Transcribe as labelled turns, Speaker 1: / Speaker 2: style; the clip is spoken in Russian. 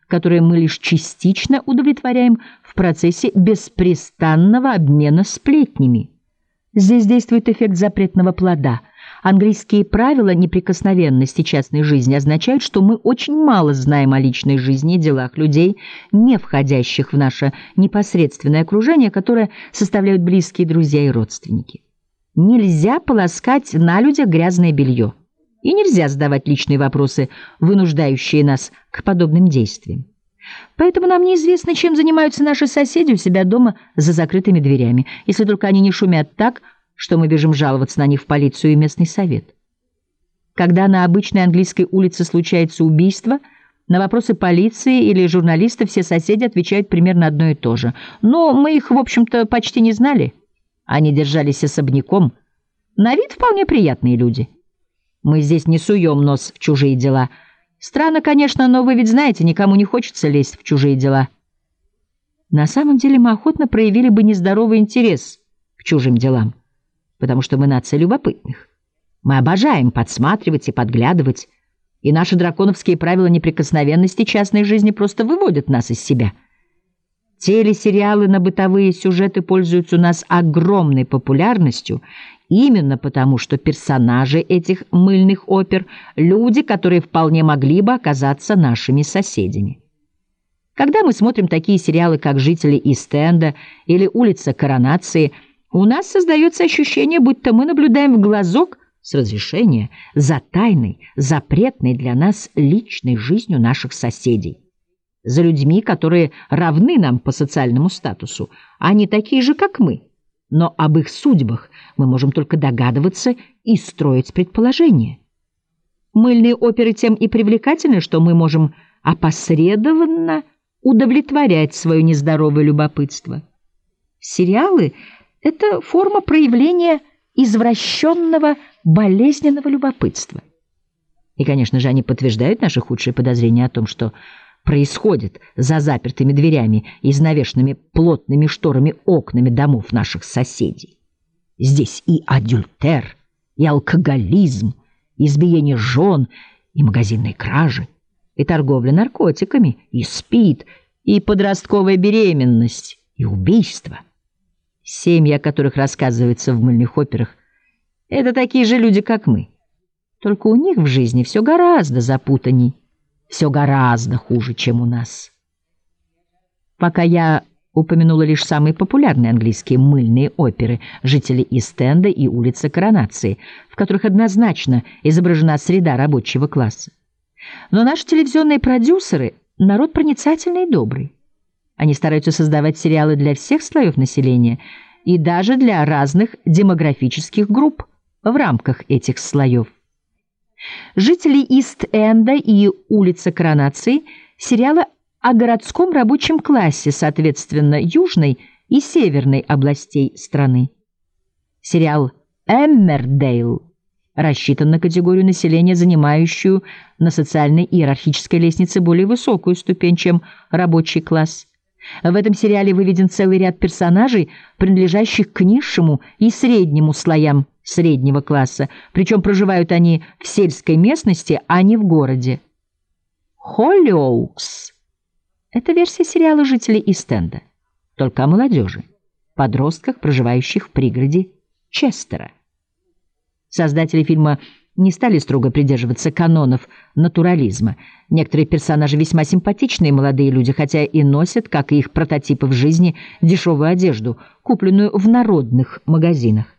Speaker 1: которые мы лишь частично удовлетворяем в процессе беспрестанного обмена сплетнями. Здесь действует эффект запретного плода. Английские правила неприкосновенности частной жизни означают, что мы очень мало знаем о личной жизни и делах людей, не входящих в наше непосредственное окружение, которое составляют близкие друзья и родственники. Нельзя полоскать на людях грязное белье. И нельзя задавать личные вопросы, вынуждающие нас к подобным действиям. Поэтому нам неизвестно, чем занимаются наши соседи у себя дома за закрытыми дверями, если только они не шумят так, что мы бежим жаловаться на них в полицию и местный совет. Когда на обычной английской улице случается убийство, на вопросы полиции или журналистов все соседи отвечают примерно одно и то же. Но мы их, в общем-то, почти не знали. Они держались особняком. На вид вполне приятные люди. Мы здесь не суем нос в чужие дела. Странно, конечно, но вы ведь знаете, никому не хочется лезть в чужие дела. На самом деле мы охотно проявили бы нездоровый интерес к чужим делам, потому что мы нация любопытных. Мы обожаем подсматривать и подглядывать, и наши драконовские правила неприкосновенности частной жизни просто выводят нас из себя. Телесериалы на бытовые сюжеты пользуются у нас огромной популярностью именно потому, что персонажи этих мыльных опер – люди, которые вполне могли бы оказаться нашими соседями. Когда мы смотрим такие сериалы, как «Жители Ист-Энда» или «Улица Коронации», у нас создается ощущение, будто мы наблюдаем в глазок с разрешения за тайной, запретной для нас личной жизнью наших соседей. За людьми, которые равны нам по социальному статусу. Они такие же, как мы. Но об их судьбах мы можем только догадываться и строить предположения. Мыльные оперы тем и привлекательны, что мы можем опосредованно удовлетворять свое нездоровое любопытство. Сериалы — это форма проявления извращенного, болезненного любопытства. И, конечно же, они подтверждают наши худшие подозрения о том, что происходит за запертыми дверями и занавешенными плотными шторами окнами домов наших соседей. Здесь и адюльтер, и алкоголизм, и избиение жен, и магазинные кражи, и торговля наркотиками, и СПИД, и подростковая беременность, и убийство. Семьи, о которых рассказывается в мыльных операх, это такие же люди, как мы. Только у них в жизни все гораздо запутанней. Все гораздо хуже, чем у нас. Пока я упомянула лишь самые популярные английские мыльные оперы «Жители Ист-Энда» и «Улица Коронации», в которых однозначно изображена среда рабочего класса. Но наши телевизионные продюсеры – народ проницательный и добрый. Они стараются создавать сериалы для всех слоев населения и даже для разных демографических групп в рамках этих слоев. «Жители Ист-Энда» и «Улица Коронации» — сериалы о городском рабочем классе, соответственно, южной и северной областей страны. Сериал «Эммердейл» рассчитан на категорию населения, занимающую на социальной иерархической лестнице более высокую ступень, чем рабочий класс. В этом сериале выведен целый ряд персонажей, принадлежащих к низшему и среднему слоям среднего класса, причем проживают они в сельской местности, а не в городе. «Холлиоукс» — это версия сериала «Жители Ист-Энда», только о молодежи, подростках, проживающих в пригороде Честера. Создатели фильма не стали строго придерживаться канонов натурализма. Некоторые персонажи весьма симпатичные молодые люди, хотя и носят, как и их прототипы в жизни, дешевую одежду, купленную в народных магазинах.